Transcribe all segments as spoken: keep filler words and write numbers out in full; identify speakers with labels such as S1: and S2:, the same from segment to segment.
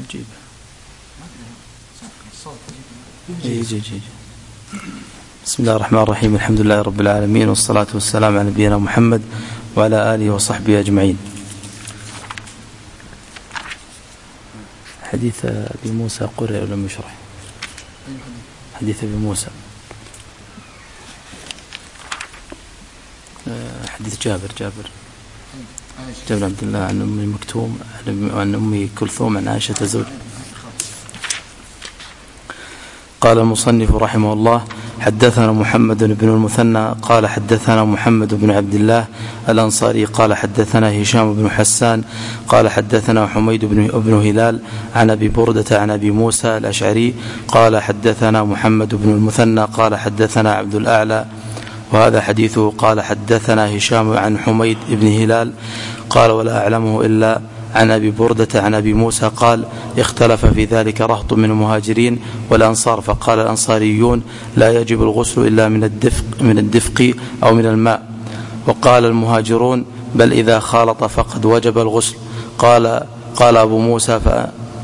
S1: جيب يجي يجي. بسم الله الرحمن الرحيم. الحمد لله رب العالمين، والصلاة والسلام على نبينا محمد وعلى آله وصحبه أجمعين. حديث أبي موسى قرئ ولم يشرح. حديث أبي موسى حديث جابر جابر جابر عبد الله عن أم مكتوم عن أم كلثوم عن عائشة زوج. قال المصنف رحمه الله: حدثنا محمد بن المثنى قال حدثنا محمد بن عبد الله الأنصاري قال حدثنا هشام بن حسان قال حدثنا حميد بن هلال عن أبي بردة عن أبي موسى الأشعري قال حدثنا محمد بن المثنى قال حدثنا عبد الأعلى، وهذا حديثه. قال حدثنا هشام عن حميد بن هلال قال ولا أعلمه إلا عن أبي بردة عن أبي موسى قال: اختلف في ذلك رهط من المهاجرين والأنصار، فقال الأنصاريون: لا يجب الغسل إلا من الدفق, من الدفق أو من الماء. وقال المهاجرون: بل إذا خالط فقد وجب الغسل. قال قال أبو موسى ف...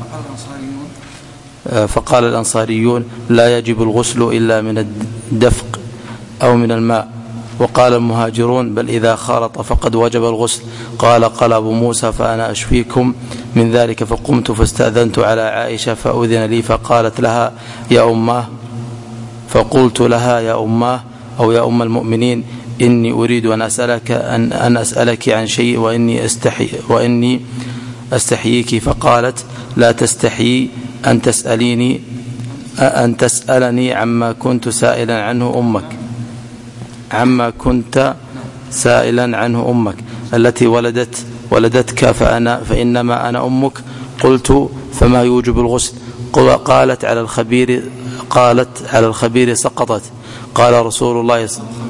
S1: فقال الأنصاريون: لا يجب الغسل إلا من الدفق أو من الماء. وقال المهاجرون: بل إذا خالط فقد وجب الغسل. قال قال أبو موسى: فأنا أشفيكم من ذلك. فقمت فاستأذنت على عائشة فأذن لي، فقالت لها: يا أماه. فقلت لها: يا أماه أو يا أم المؤمنين، إني أريد أن أسألك أن, أن أسألك عن شيء وإني أستحي وإني أستحييك. فقالت: لا تستحيي أن تسأليني أن تسألني عما كنت سائلا عنه أمك عما كنت سائلا عنه أمك التي ولدت ولدتك فأنا فإنما أنا أمك. قلت: فما يوجب الغسل؟ قالت: على الخبير قالت على الخبير سقطت. قال رسول الله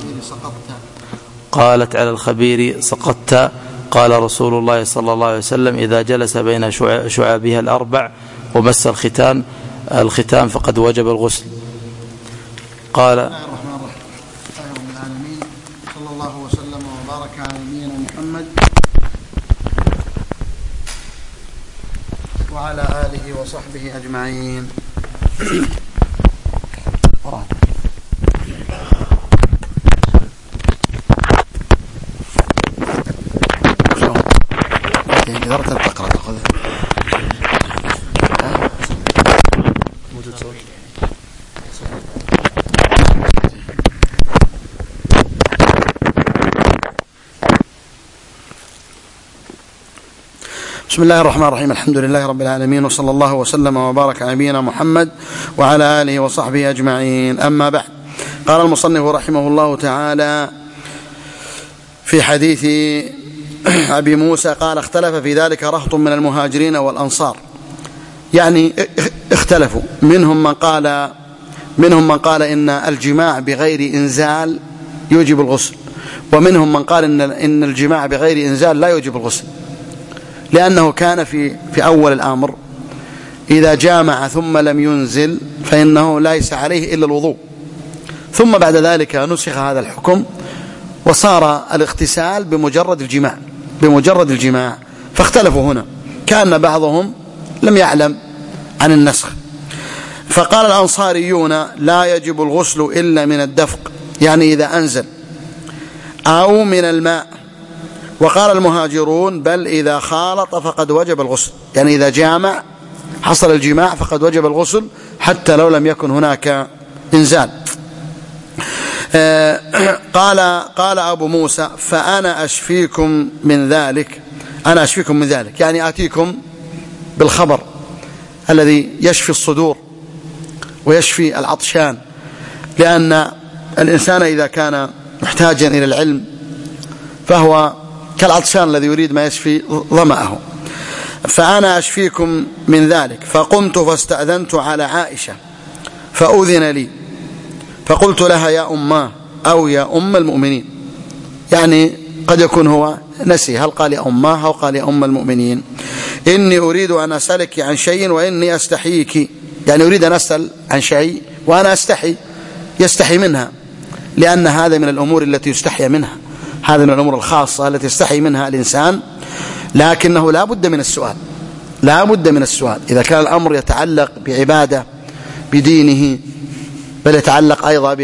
S1: قالت على الخبير سقطت. قال رسول الله صلى الله عليه وسلم: إذا جلس بين شعابها الأربع ومس الختان الختان فقد وجب الغسل. قال
S2: وعلى آله وصحبه أجمعين. بسم الله الرحمن الرحيم. الحمد لله رب العالمين، وصلى الله وسلم وبارك على نبينا محمد وعلى آله وصحبه أجمعين. أما بعد، قال المصنف رحمه الله تعالى في حديث أبي موسى قال: اختلف في ذلك رهط من المهاجرين والأنصار، يعني اختلفوا، منهم من قال منهم من قال إن الجماع بغير إنزال يوجب الغسل، ومنهم من قال إن إن الجماع بغير إنزال لا يوجب الغسل، لأنه كان في في أول الأمر إذا جامع ثم لم ينزل فإنه ليس عليه إلا الوضوء، ثم بعد ذلك نسخ هذا الحكم وصار الاغتسال بمجرد الجماع بمجرد الجماع فاختلفوا هنا، كان بعضهم لم يعلم عن النسخ. فقال الأنصاريون: لا يجب الغسل إلا من الدفق، يعني إذا أنزل، أو من الماء. وقال المهاجرون: بل إذا خالط فقد وجب الغسل، يعني إذا جامع حصل الجماع فقد وجب الغسل حتى لو لم يكن هناك إنزال. قال قال أبو موسى: فأنا أشفيكم من ذلك أنا أشفيكم من ذلك يعني آتيكم بالخبر الذي يشفي الصدور ويشفي العطشان، لأن الإنسان إذا كان محتاجا إلى العلم فهو كالعطشان الذي يريد ما يشفي ظمأه. فأنا أشفيكم من ذلك. فقمت فاستأذنت على عائشة فأذن لي، فقلت لها: يا أماه أو يا أم المؤمنين، يعني قد يكون هو نسي هل قال يا أماه أو قال يا أم المؤمنين، إني أريد أن أسألك عن شيء وإني أستحييك، يعني أريد أن أسأل عن شيء وأنا أستحي يستحي منها، لأن هذا من الأمور التي يستحي منها، هذا من الأمور الخاصة التي يستحي منها الإنسان، لكنه لا بد من السؤال لا بد من السؤال. إذا كان الأمر يتعلق بعبادة بدينه، بل يتعلق أيضا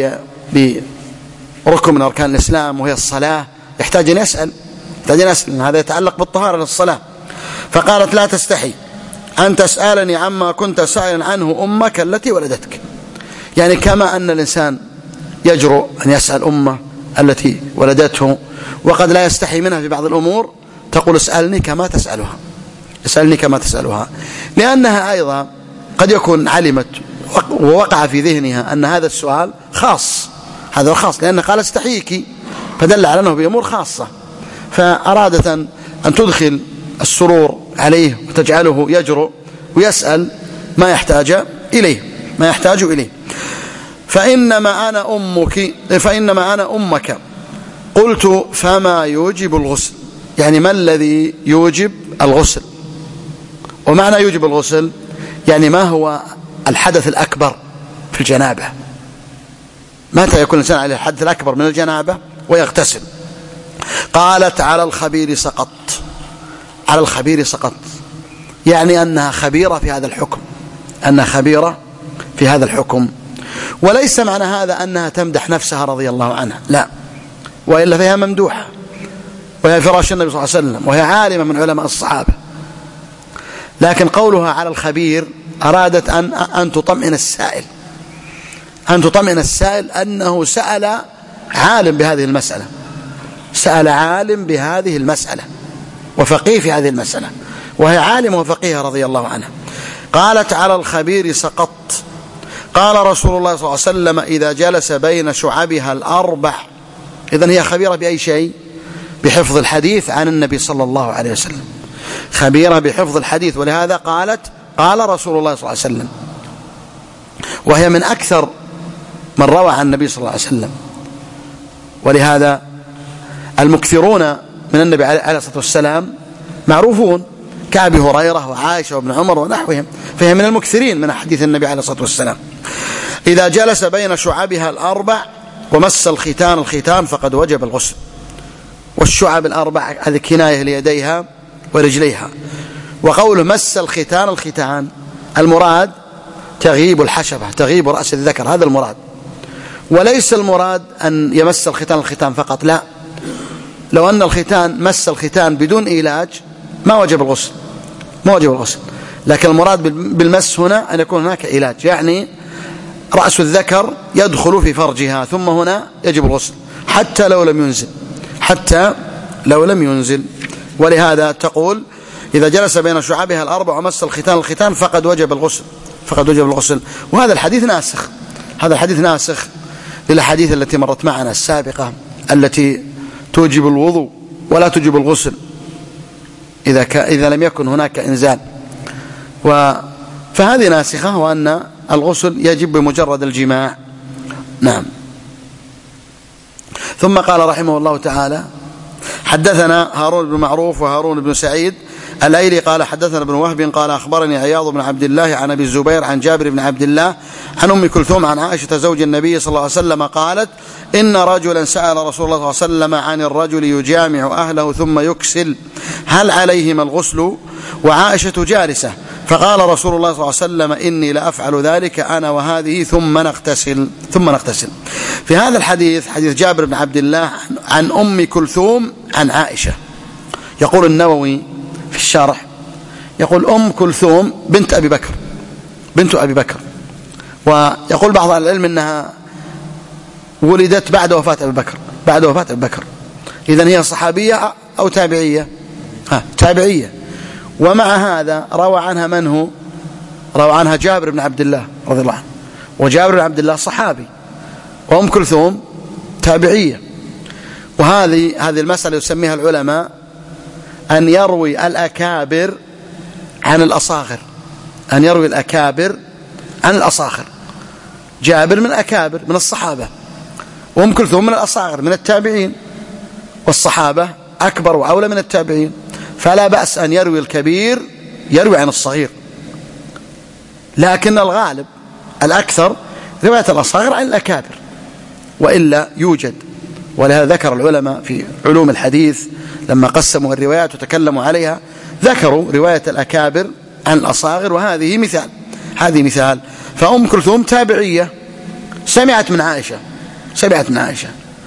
S2: بركن من أركان الإسلام وهي الصلاة، يحتاج أن يسأل يحتاج أن يسأل هذا يتعلق بالطهارة للصلاة. فقالت: لا تستحي أن تسألني عما كنت سائلا عنه أمك التي ولدتك. يعني كما أن الإنسان يجرؤ أن يسأل أمه التي ولدته وقد لا يستحي منها في بعض الأمور، تقول: اسألني كما تسألها اسألني كما تسألها لأنها أيضا قد يكون علمت ووقع في ذهنها أن هذا السؤال خاص، هذا الخاص، لأنه قال: استحييك، فدل على أنه بأمور خاصة، فأرادت أن تدخل السرور عليه وتجعله يجرؤ ويسأل ما يحتاج إليه ما يحتاج إليه. فإنما أنا أمك فإنما أنا أمك. قلت: فما يوجب الغسل؟ يعني ما الذي يوجب الغسل؟ ومعنى يوجب الغسل يعني ما هو الحدث الأكبر في الجنابة؟ متى يكون الإنسان عليه الحدث الأكبر من الجنابة ويغتسل؟ قالت: على الخبير سقط على الخبير سقط يعني أنها خبيرة في هذا الحكم أنها خبيرة في هذا الحكم. وليس معنى هذا أنها تمدح نفسها رضي الله عنها، لا، وإلا فيها ممدوحة، وهي فراش النبي صلى الله عليه وسلم، وهي عالمة من علماء الصحابة. لكن قولها على الخبير أرادت أن أن تطمئن السائل أن تطمئن السائل أنه سأل عالم بهذه المسألة سأل عالم بهذه المسألة وفقيه في هذه المسألة، وهي عالم وفقيه رضي الله عنها. قالت: على الخبير سقط. قال رسول الله صلى الله عليه وسلم: إذا جلس بين شعبها الأربع. إذن هي خبيرة بأي شيء؟ بحفظ الحديث عن النبي صلى الله عليه وسلم، خبيرة بحفظ الحديث، ولهذا قالت: قال رسول الله صلى الله عليه وسلم، وهي من أكثر من روى عن النبي صلى الله عليه وسلم. ولهذا المكثرون من النبي عليه الصلاة والسلام معروفون كأبي هريرة وعائشة وابن عمر ونحوهم، فهي من المكثرين من حديث النبي عليه الصلاة والسلام. إذا جلس بين شعبها الأربع ومس الختان الختان فقد وجب الغسل. والشعب الأربع هذه كناية ليديها ورجليها. وقوله مس الختان الختان المراد تغيب الحشبة، تغيب رأس الذكر، هذا المراد، وليس المراد أن يمس الختان الختان فقط، لا، لو أن الختان مس الختان بدون علاج ما وجب الغسل ما وجب الغسل لكن المراد بالمس هنا أن يكون هناك علاج، يعني رأس الذكر يدخل في فرجها، ثم هنا يجب الغسل حتى لو لم ينزل حتى لو لم ينزل. ولهذا تقول: إذا جلس بين شعبها الأربع ومس الختان الختان فقد وجب الغسل فقد وجب الغسل. وهذا الحديث ناسخ هذا الحديث ناسخ للأحاديث التي مرت معنا السابقة التي توجب الوضوء ولا توجب الغسل إذا ك... إذا لم يكن هناك إنزال، و... فهذه ناسخة، وأن الغسل يجب بمجرد الجماع. نعم. ثم قال رحمه الله تعالى: حدثنا هارون بن معروف وهارون بن سعيد الأيلي قال حدثنا ابن وهب قال أخبرني عياض بن عبد الله عن أبي الزبير عن جابر بن عبد الله عن أم كلثوم عن عائشة زوج النبي صلى الله عليه وسلم قالت: إن رجلا سأل رسول الله صلى الله عليه وسلم عن الرجل يجامع أهله ثم يكسل هل عليهما الغسل وعائشة جالسة، فقال رسول الله صلى الله عليه وسلم: إني لأفعل ذلك أنا وهذه ثم نغتسل ثم نغتسل. في هذا الحديث حديث جابر بن عبد الله عن أم كلثوم عن عائشة. يقول النووي في الشرح، يقول أم كلثوم بنت أبي بكر بنت أبي بكر ويقول بعض العلم أنها ولدت بعد وفاة أبي بكر بعد وفاة أبي بكر إذن هي صحابية أو تابعية؟ ها تابعية. ومع هذا روى عنها من هو؟ روى عنها جابر بن عبد الله رضي الله عنه، وجابر بن عبد الله صحابي، وأم كلثوم تابعية. وهذه هذه المسألة يسميها العلماء أن يروي الأكابر عن الأصاغر أن يروي الأكابر عن الأصاغر. جابر من الأكابر من الصحابة، وأم كلثوم من الأصاغر من التابعين، والصحابة أكبر وأولى من التابعين، فلا بأس أن يروي الكبير يروي عن الصغير. لكن الغالب الأكثر رواية الأصاغر عن الأكابر، وإلا يوجد. ولهذا ذكر العلماء في علوم الحديث لما قسموا الروايات وتكلموا عليها ذكروا رواية الأكابر عن الأصاغر، وهذه مثال هذه مثال فأم كلثوم تابعية سمعت من عائشة سمعت من عائشة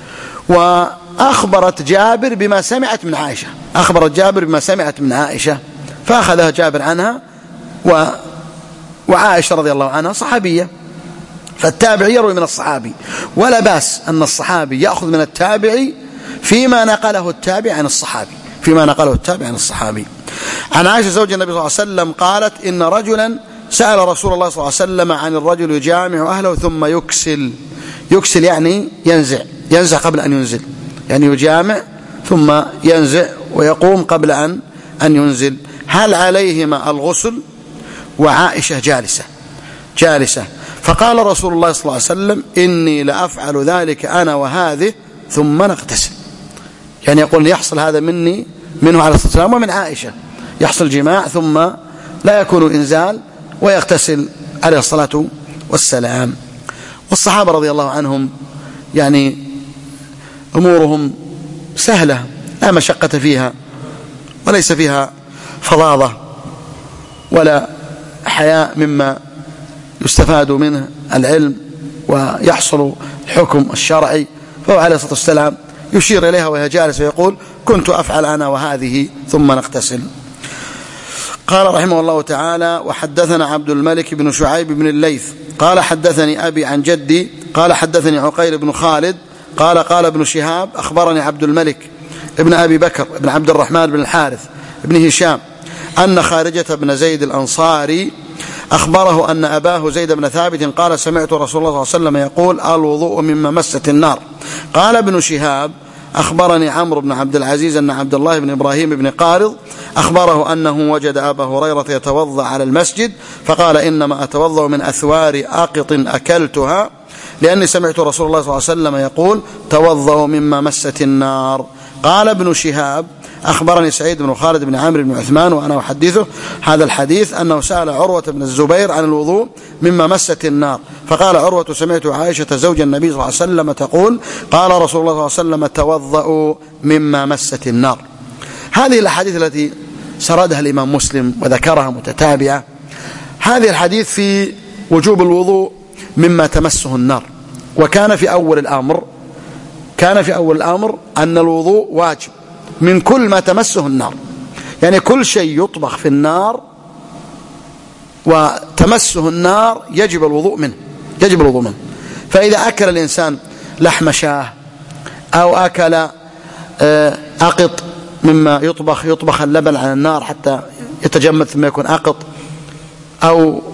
S2: وأخبرت جابر بما سمعت من عائشة أخبرت جابر بما سمعت من عائشة فأخذها جابر عنها، و وعائشة رضي الله عنها صحابية، فالتابع يروي من الصحابي، ولا بأس أن الصحابي يأخذ من التابعي فيما نقله التابع عن الصحابي فيما نقله التابع عن الصحابي. عن عائشة زوج النبي صلى الله عليه وسلم قالت: إن رجلا سأل رسول الله صلى الله عليه وسلم عن الرجل يجامع أهله ثم يكسل. يكسل يعني ينزع ينزع قبل أن ينزل، يعني يجامع ثم ينزع ويقوم قبل أن أن ينزل. هل عليهما الغسل؟ وعائشة جالسة جالسة فقال رسول الله صلى الله عليه وسلم: إني لأفعل ذلك أنا وهذه ثم نغتسل. يعني يقول يحصل هذا مني منه عليه الصلاة والسلام ومن عائشة، يحصل جماع ثم لا يكون إنزال ويغتسل عليه الصلاة والسلام. والصحابة رضي الله عنهم يعني أمورهم سهلة لا مشقة فيها، وليس فيها فظاظة ولا حياء مما يستفاد منه العلم ويحصل الحكم الشرعي. فهو عليه الصلاة والسلام يشير إليها وهي جالس ويقول: كنت أفعل أنا وهذه ثم نغتسل. قال رحمه الله تعالى: وحدثنا عبد الملك بن شعيب بن الليث قال حدثني أبي عن جدي قال حدثني عقيل بن خالد قال قال ابن شهاب أخبرني عبد الملك ابن أبي بكر ابن عبد الرحمن بن الحارث ابن هشام أن خارجة بن زيد الأنصاري أخبره أن أباه زيد بن ثابت قال: سمعت رسول الله صلى الله عليه وسلم يقول: الوضوء مما مست النار. قال ابن شهاب: أخبرني عمرو بن عبد العزيز أن عبد الله بن إبراهيم بن قارض أخبره أنه وجد أبا هريرة يتوضأ على المسجد فقال: إنما أتوضأ من أثوار أقط أكلتها لأني سمعت رسول الله صلى الله عليه وسلم يقول: توضأوا مما مست النار. قال ابن شهاب: أخبرني سعيد بن خالد بن عامر بن عثمان وأنا أحدثه هذا الحديث أنه سأل عروة بن الزبير عن الوضوء مما مست النار فقال عروة: سمعت عائشة زوج النبي صلى الله عليه وسلم تقول: قال رسول الله صلى الله عليه وسلم: توضأوا مما مست النار. هذه الأحاديث التي سردها الإمام مسلم وذكرها متتابعة، هذه الحديث في وجوب الوضوء مما تمسه النار، وكان في أول الأمر كان في أول الأمر أن الوضوء واجب من كل ما تمسه النار، يعني كل شيء يطبخ في النار وتمسه النار يجب الوضوء منه يجب الوضوء منه فإذا أكل الإنسان لحم شاه أو أكل أقط مما يطبخ يطبخ اللبن على النار حتى يتجمد ثم يكون أقط، أو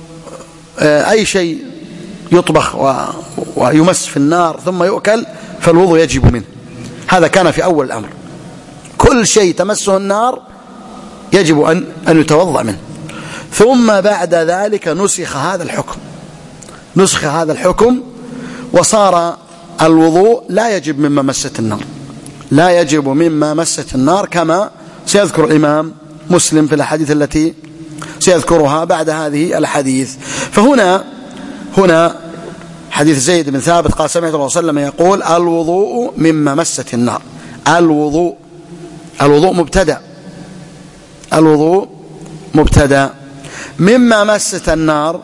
S2: أي شيء يطبخ ويمس في النار ثم يؤكل فالوضوء يجب منه. هذا كان في أول الأمر، كل شيء تمسه النار يجب أن أن يتوضأ منه. ثم بعد ذلك نسخ هذا الحكم نسخ هذا الحكم وصار الوضوء لا يجب مما مست النار لا يجب مما مست النار كما سيذكر الإمام مسلم في الأحاديث التي سيذكرها بعد هذه الحديث. فهنا هنا حديث زيد بن ثابت قال: سمعت الرسول صلى الله عليه وسلم يقول: الوضوء مما مست النار. الوضوء الوضوء مبتدأ الوضوء مبتدأ مما مست النار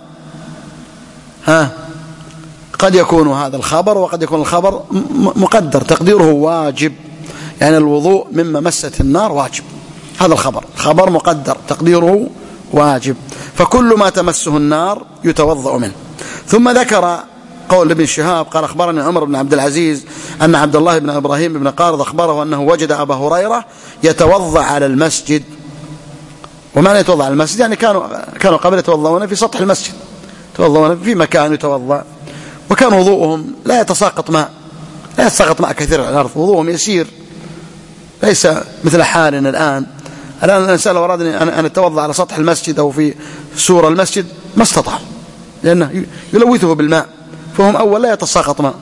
S2: ها قد يكون هذا الخبر وقد يكون الخبر مقدر تقديره واجب، يعني الوضوء مما مست النار واجب، هذا الخبر خبر مقدر تقديره واجب، فكل ما تمسه النار يتوضأ منه. ثم ذكر قول ابن شهاب قال: أخبرني عمر بن عبد العزيز أن عبد الله بن إبراهيم بن قارض أخبره أنه وجد أبا هريرة يتوضأ على المسجد. ومعنى يتوضأ على المسجد يعني كانوا كانوا قبل يتوضؤون في سطح المسجد، يتوضؤون في مكان يتوضأ، وكان وضوءهم لا يتساقط ماء لا يتساقط ماء كثير على الأرض، وضوءهم يسير ليس مثل حالنا الآن. الآن الإنسان لو أراد أن يتوضأ على سطح المسجد أو في سور المسجد ما استطاع، لأنه يلوثه بالماء، فهم أول لا يتساقط ماء.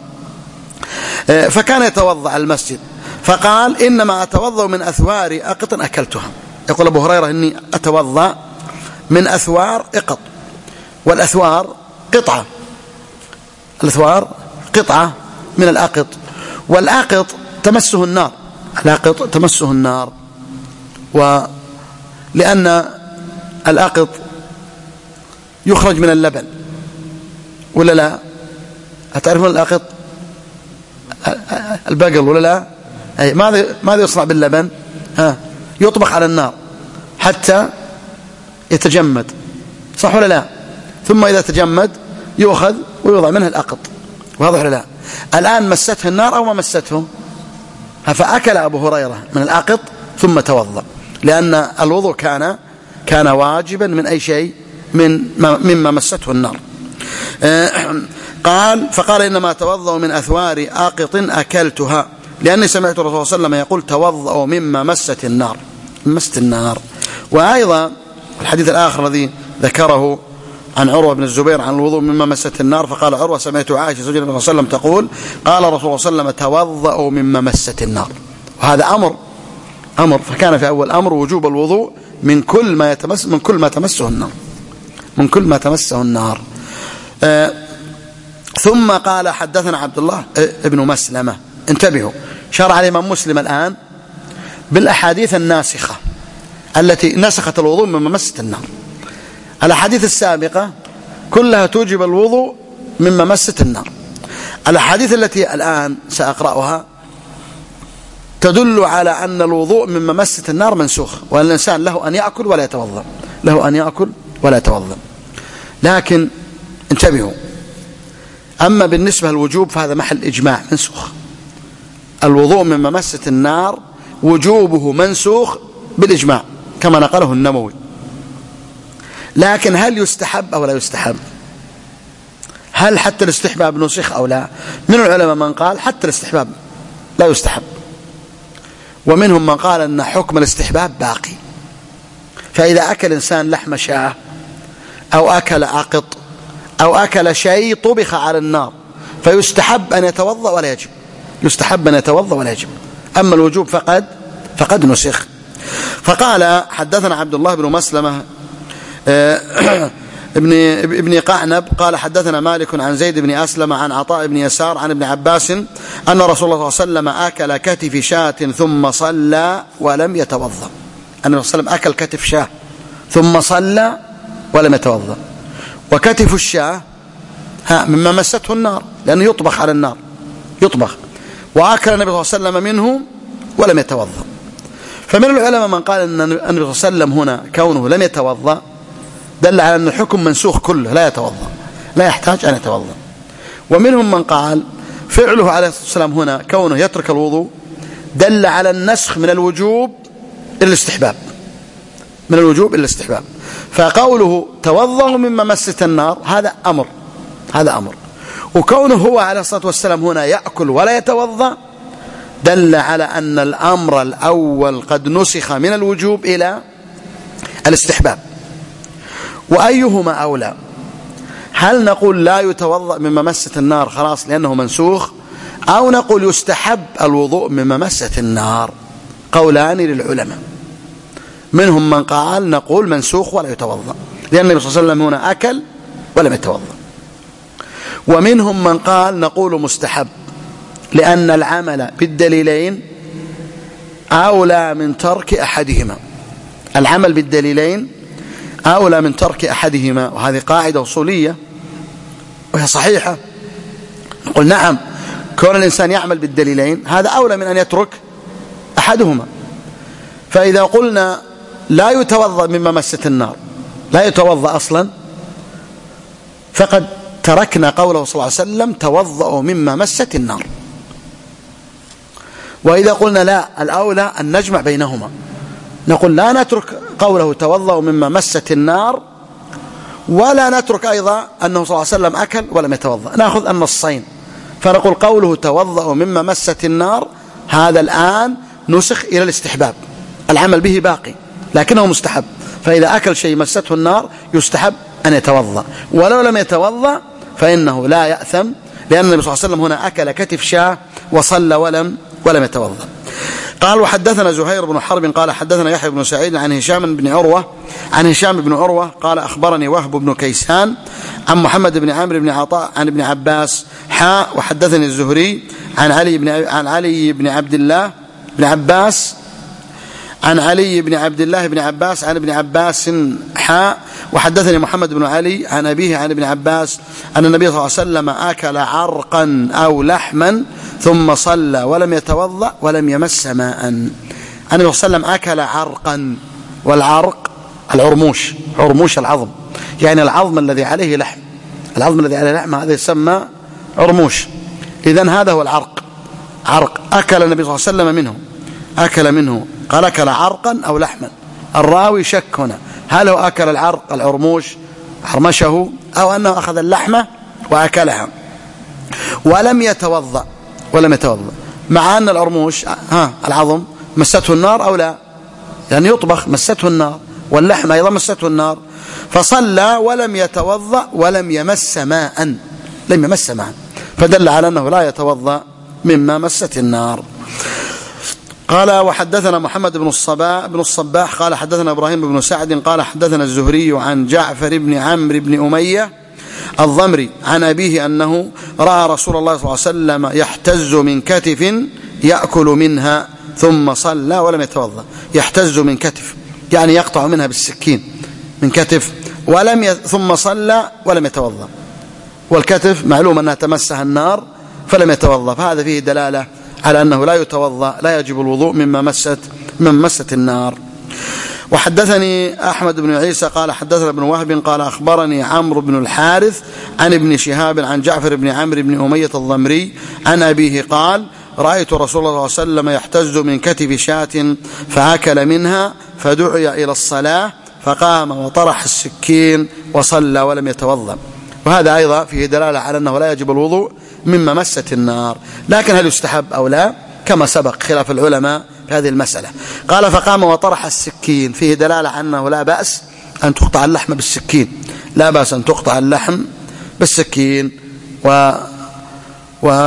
S2: فكان يتوضأ على المسجد فقال: إنما أتوضأ من أثوار أقط أكلتها. يقول أبو هريرة: إني أتوضأ من أثوار أقط، والأثوار قطعة الأثوار قطعة من الأقط، والأقط تمسه النار الأقط تمسه النار ولأن الأقط يخرج من اللبن ولا لا؟ أتعرفون الأقط البقل ولا لا؟ أي ماذا ماذا يصنع باللبن؟ ها يطبخ على النار حتى يتجمد، صح ولا لا؟ ثم إذا تجمد يؤخذ ويوضع منه الأقط، واضح ولا لا؟ الآن مسته النار أو ما مسته؟ فأكل أبو هريرة من الأقط ثم توضأ، لأن الوضوء كان كان واجبا من أي شيء من مما مسته النار. قال فقال إنما توضأ من أثوار آقط أكلتها، لأني سمعت الرسول صلى الله عليه وسلم يقول توضأوا مما مست النار، مست النار. وأيضا الحديث الآخر الذي ذكره عن عروة بن الزبير عن الوضوء مما مست النار، فقال عروة سمعت عائشة زوج النبي صلى الله عليه وسلم تقول قال رسول الله صلى الله عليه وسلم توضأوا مما مست النار، وهذا أمر أمر فكان في أول أمر وجوب الوضوء من كل ما يتمس من كل ما تمسه النار من كل ما تمسه النار. آه ثم قال حدثنا عبد الله ابن مسلمة. انتبهوا، شرع الإمام مسلم الآن بالأحاديث الناسخة التي نسخت الوضوء مما مست النار. الأحاديث السابقة كلها توجب الوضوء مما مست النار. الأحاديث التي الآن سأقرأها تدل على أن الوضوء مما مست النار منسوخ، وأن الإنسان له أن يأكل ولا يتوضأ، له أن يأكل ولا يتوضأ. لكن انتبهوا، أما بالنسبة للوجوب فهذا محل إجماع منسوخ. الوضوء مما مست النار وجوبه منسوخ بالإجماع كما نقله النووي. لكن هل يستحب أو لا يستحب؟ هل حتى الاستحباب نسخ أو لا؟ من العلماء من قال حتى الاستحباب لا يستحب، ومنهم من قال أن حكم الاستحباب باقي. فإذا أكل إنسان لحم شاة أو أكل عقط أو أكل شيء طبخ على النار فيستحب أن يتوضأ ولا يجب، يستحب أن يتوضأ ولا يجب. أما الوجوب فقد فقد نسخ. فقال حدثنا عبد الله بن مسلمة ابن ابن قعنب قال حدثنا مالك عن زيد بن أسلم عن عطاء بن يسار عن ابن عباس أن رسول الله صلى الله عليه وسلم أكل كتف شاة ثم صلى ولم يتوضأ. أن الرسول صلى الله عليه وسلم أكل كتف شاة ثم صلى ولم يتوضأ. وكتف الشاة ها مما مسته النار لأنه يطبخ على النار، يطبخ، وأكل النبي صلى الله عليه وسلم منه ولم يتوضأ. فمن العلماء من قال أن النبي صلى الله عليه وسلم هنا كونه لم يتوضأ دل على أن الحكم منسوخ كله، لا يتوضأ، لا يحتاج أن يتوضأ. ومنهم من قال فعله عليه الصلاة والسلام هنا كونه يترك الوضوء دل على النسخ من الوجوب إلى الاستحباب، من الوجوب إلى الاستحباب. فقوله توضأوا مما مست النار هذا أمر، هذا أمر. وكونه هو عليه الصلاة والسلام هنا يأكل ولا يتوضأ دل على أن الأمر الأول قد نسخ من الوجوب إلى الاستحباب. وأيهما أولى؟ هل نقول لا يتوضأ مما مست النار خلاص لأنه منسوخ، أو نقول يستحب الوضوء مما مست النار؟ قولان للعلماء. منهم من قال نقول منسوخ ولا يتوضأ لأن النبي صلى الله عليه وسلم هنا أكل ولم يتوضأ. ومنهم من قال نقول مستحب لأن العمل بالدليلين أولى من ترك أحدهما، العمل بالدليلين أولى من ترك أحدهما. وهذه قاعدة أصولية وهي صحيحة. نقول نعم، كون الإنسان يعمل بالدليلين هذا أولى من أن يترك أحدهما. فإذا قلنا لا يتوضأ مما مست النار، لا يتوضأ أصلا، فقد تركنا قوله صلى الله عليه وسلم توضأوا مما مست النار. وإذا قلنا لا، الأولى أن نجمع بينهما، نقول لا نترك قوله توضأوا مما مست النار ولا نترك أيضا أنه صلى الله عليه وسلم أكل ولم يتوضأ، نأخذ النصين. فنقول قوله توضأوا مما مست النار هذا الآن نسخ إلى الاستحباب، العمل به باقي لكنه مستحب. فإذا أكل شيء مسته النار يستحب أن يتوضأ، ولو لم يتوضأ فإنه لا يأثم، لأن النبي صلى الله عليه وسلم هنا أكل كتف شاة وصلى ولم ولم يتوضأ. قال وحدثنا زهير بن حرب قال حدثنا يحيى بن سعيد عن هشام بن عروة عن هشام بن عروة قال أخبرني وهب بن كيسان عن محمد بن عمرو بن عطاء عن ابن عباس حاء وحدثني الزهري عن علي بن عن علي بن عبد الله بن عباس عن علي بن عبد الله بن عباس عن ابن عباس حاء وحدثني محمد بن علي عن أبيه عن ابن عباس أن النبي صلى الله عليه وسلم أكل عرقا أو لحما ثم صلى ولم يتوضأ ولم يمس ماء. النبي صلى الله عليه وسلم أكل عرقا، والعرق العرموش، عرموش العظم، يعني العظم الذي عليه لحم، العظم الذي عليه لحم هذا يسمى عرموش. إذن هذا هو العرق، عرق أكل النبي صلى الله عليه وسلم منه، أكل منه، قال أكل عرقا أو لحما. الراوي شك هنا، هل هو أكل العرق العرموش حرمشه أو أنه أخذ اللحمة وأكلها ولم يتوضأ ولم يتوضأ مع أن العرموش ها العظم مسته النار أو لا، يعني يطبخ مسته النار، واللحم أيضا مسته النار، فصلى ولم يتوضأ ولم يمس ماء، لم يمس ماء، فدل على أنه لا يتوضأ مما مست النار. قال وحدثنا محمد بن الصباح بن الصباح قال حدثنا إبراهيم بن سعد قال حدثنا الزهري عن جعفر بن عمرو بن أمية الضمري عن أبيه أنه رأى رسول الله صلى الله عليه وسلم يحتز من كتف يأكل منها ثم صلى ولم يتوضأ. يحتز من كتف يعني يقطع منها بالسكين من كتف ولم ي... ثم صلى ولم يتوضأ، والكتف معلوم أنها تمسها النار فلم يتوضأ، فهذا فيه دلالة على أنه لا يتوضأ، لا يجب الوضوء مما مست مما مست النار. وحدثني أحمد بن عيسى قال حدثنا ابن وهب قال أخبرني عمرو بن الحارث عن ابن شهاب عن جعفر بن عمرو بن أمية الضمري عن أبيه قال رأيت رسول الله صلى الله عليه وسلم يحتز من كتف شاة فأكل منها فدعي إلى الصلاة فقام وطرح السكين وصلى ولم يتوضأ. وهذا أيضا فيه دلالة على أنه لا يجب الوضوء مما مست النار، لكن هل يستحب أو لا كما سبق خلاف العلماء في هذه المسألة. قال فقام وطرح السكين، فيه دلالة على أنه لا بأس أن تقطع اللحم بالسكين، لا بأس أن تقطع اللحم بالسكين. و, و...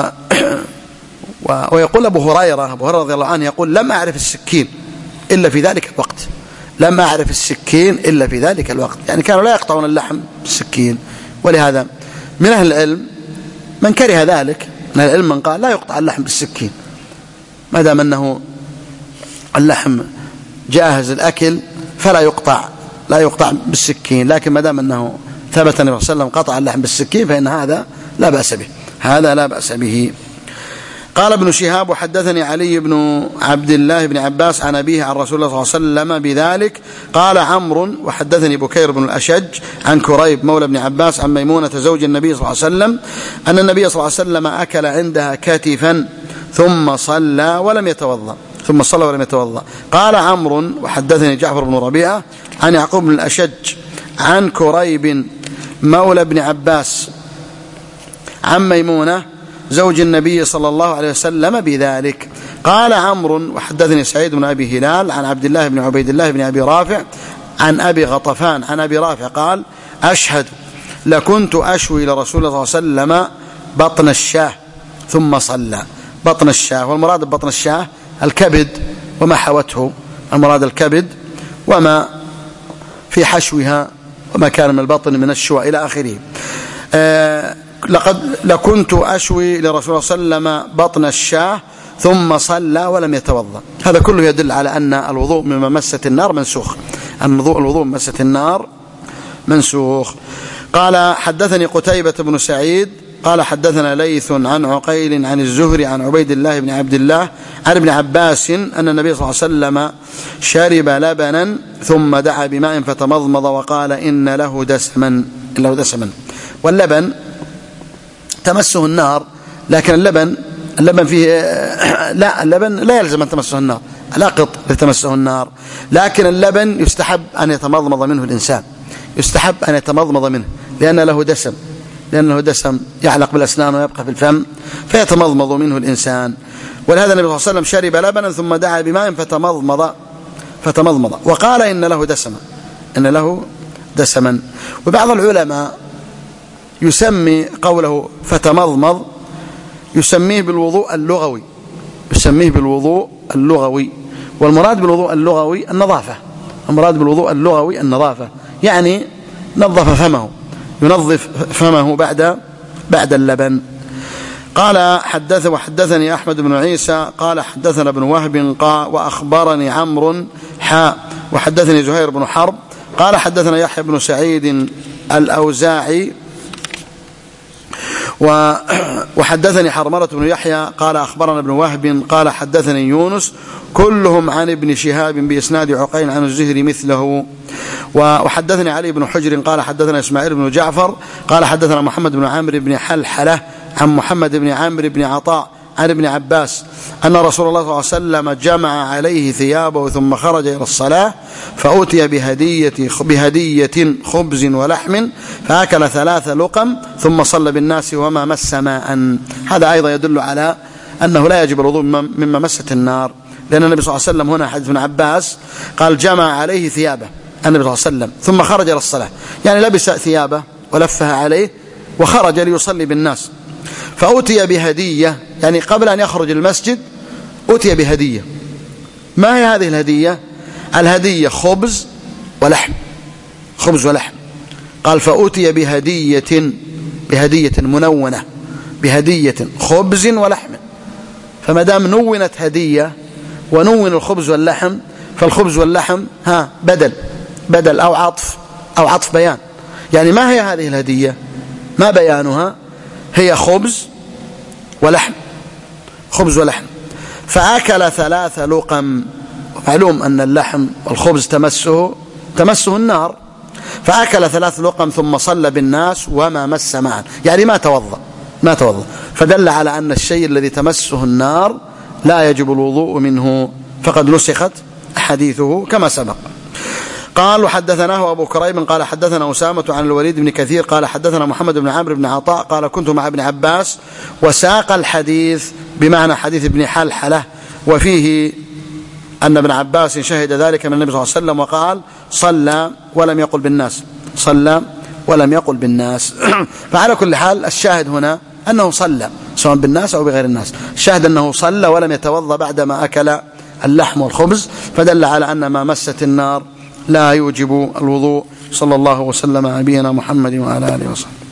S2: و... ويقول أبو هريرة أبو هريرة رضي الله عنه يقول لم أعرف السكين إلا في ذلك الوقت، لم أعرف السكين إلا في ذلك الوقت، يعني كانوا لا يقطعون اللحم بالسكين. ولهذا من أهل العلم من كره ذلك، من أهل العلم من قال لا يقطع اللحم بالسكين ما دام أنه اللحم جاهز الأكل فلا يقطع، لا يقطع بالسكين، لكن ما دام أنه ثبت النبي صلى الله عليه وسلم قطع اللحم بالسكين فإن هذا لا بأس به، هذا لا بأس به. قال ابن شهاب وحدثني علي بن عبد الله بن عباس عن أبيه عن رسول الله صلى الله عليه وسلم بذلك. قال عمرو وحدثني بكير بن الأشج عن كريب مولى ابن عباس عن ميمونة زوج النبي صلى الله عليه وسلم أن النبي صلى الله عليه وسلم أكل عندها كتفا ثم صلى ولم يتوضأ ثم صلى ولم يتوضأ. قال عمرو وحدثني جعفر بن ربيعة عن يعقوب بن الأشج عن كريب مولى ابن عباس عن ميمونة زوج النبي صلى الله عليه وسلم بذلك. قال عمرو وحدثني سعيد بن أبي هلال عن عبد الله بن عبيد الله بن أبي رافع عن أبي غطفان عن أبي رافع قال أشهد لكنت أشوي لرسول الله صلى الله عليه وسلم بطن الشاه ثم صلى. بطن الشاه، والمراد ببطن الشاه الكبد وما حوته، المراد الكبد وما في حشوها وما كان من البطن من الشوى إلى آخره. آه لقد لكنت أشوي لرسول الله صلى الله عليه وسلم بطن الشاه ثم صلى ولم يتوضأ. هذا كله يدل على أن الوضوء مما مست النار منسوخ، أن الوضوء مما مست النار منسوخ. قال حدثني قتيبة بن سعيد قال حدثنا ليث عن عقيل عن الزهري عن عبيد الله بن عبد الله عن ابن عباس أن النبي صلى الله عليه وسلم شرب لبنا ثم دعا بماء فتمضمض وقال إن له دسما، إن له دسما. واللبن تمسه النار، لكن اللبن اللبن فيه لا اللبن لا يلزم أن تمسه النار، لا قط تمسه النار، لكن اللبن يستحب أن يتمضمض منه الإنسان، يستحب أن يتمضمض منه لأن له دسم، لأنه دسم يعلق بالأسنان ويبقى في الفم فيتمضمض منه الإنسان. ولهذا النبي صلى الله عليه وسلم شرب لبنا ثم دعا بماء فتمضمض فتمضمض وقال إن له دسما، إن له دسما. وبعض العلماء يسمي قوله فتمضمض يسميه بالوضوء اللغوي، يسميه بالوضوء اللغوي، والمراد بالوضوء اللغوي النظافة، المراد بالوضوء اللغوي النظافة، يعني نظف فمه، ينظف فمه بعد بعد اللبن. قال حدث وحدثني أحمد بن عيسى قال حدثنا ابن وهب قال وأخبرني عمرو حاء وحدثني زهير بن حرب قال حدثنا يحيى بن سعيد الأوزاعي وحدثني حرملة بن يحيى قال أخبرنا ابن وهب قال حدثني يونس كلهم عن ابن شهاب بإسناد عقيل عن الزهري مثله. وحدثني علي بن حجر قال حدثنا إسماعيل بن جعفر قال حدثنا محمد بن عمرو بن حلحلة عن محمد بن عمرو بن عطاء عن ابن عباس أن رسول الله صلى الله عليه وسلم جمع عليه ثيابه ثم خرج إلى الصلاة فأتي بهدية, بهدية خبز ولحم فأكل ثلاث لقم ثم صلى بالناس وما مس ماء. هذا أيضا يدل على أنه لا يجب الوضوء مما مست النار، لأن النبي صلى الله عليه وسلم هنا حديث ابن عباس قال جمع عليه ثيابه النبي صلى الله عليه وسلم ثم خرج إلى الصلاة، يعني لبس ثيابه ولفها عليه وخرج ليصلي بالناس فأتي بهدية، يعني قبل أن يخرج المسجد أتي بهدية. ما هي هذه الهدية؟ الهدية خبز ولحم، خبز ولحم. قال فأتي بهدية، بهدية منونة، بهدية خبز ولحم. فما دام نونت هدية ونون الخبز واللحم فالخبز واللحم ها بدل بدل أو عطف أو عطف بيان. يعني ما هي هذه الهدية؟ ما بيانها؟ هي خبز ولحم، خبز ولحم. فأكل ثلاث لقم، معلوم أن اللحم والخبز تمسه تمسه النار، فأكل ثلاث لقم ثم صلى بالناس وما مس معا، يعني ما توضأ ما توضأ فدل على أن الشيء الذي تمسه النار لا يجب الوضوء منه، فقد نسخت حديثه كما سبق. قال وحدثناه أبو كريب قال حدثنا أسامة عن الوليد بن كثير قال حدثنا محمد بن عمرو بن عطاء قال كنت مع ابن عباس وساق الحديث بمعنى حديث ابن حلحلة، وفيه أن ابن عباس شهد ذلك من النبي صلى الله عليه وسلم وقال صلى ولم يقل بالناس، صلى ولم يقل بالناس. فعلى كل حال الشاهد هنا أنه صلى سواء بالناس أو بغير الناس، الشاهد أنه صلى ولم يتوضأ بعدما أكل اللحم والخبز، فدل على أن ما مست النار لا يوجب الوضوء. صلى الله وسلم على نبينا محمد وعلى آله وصحبه.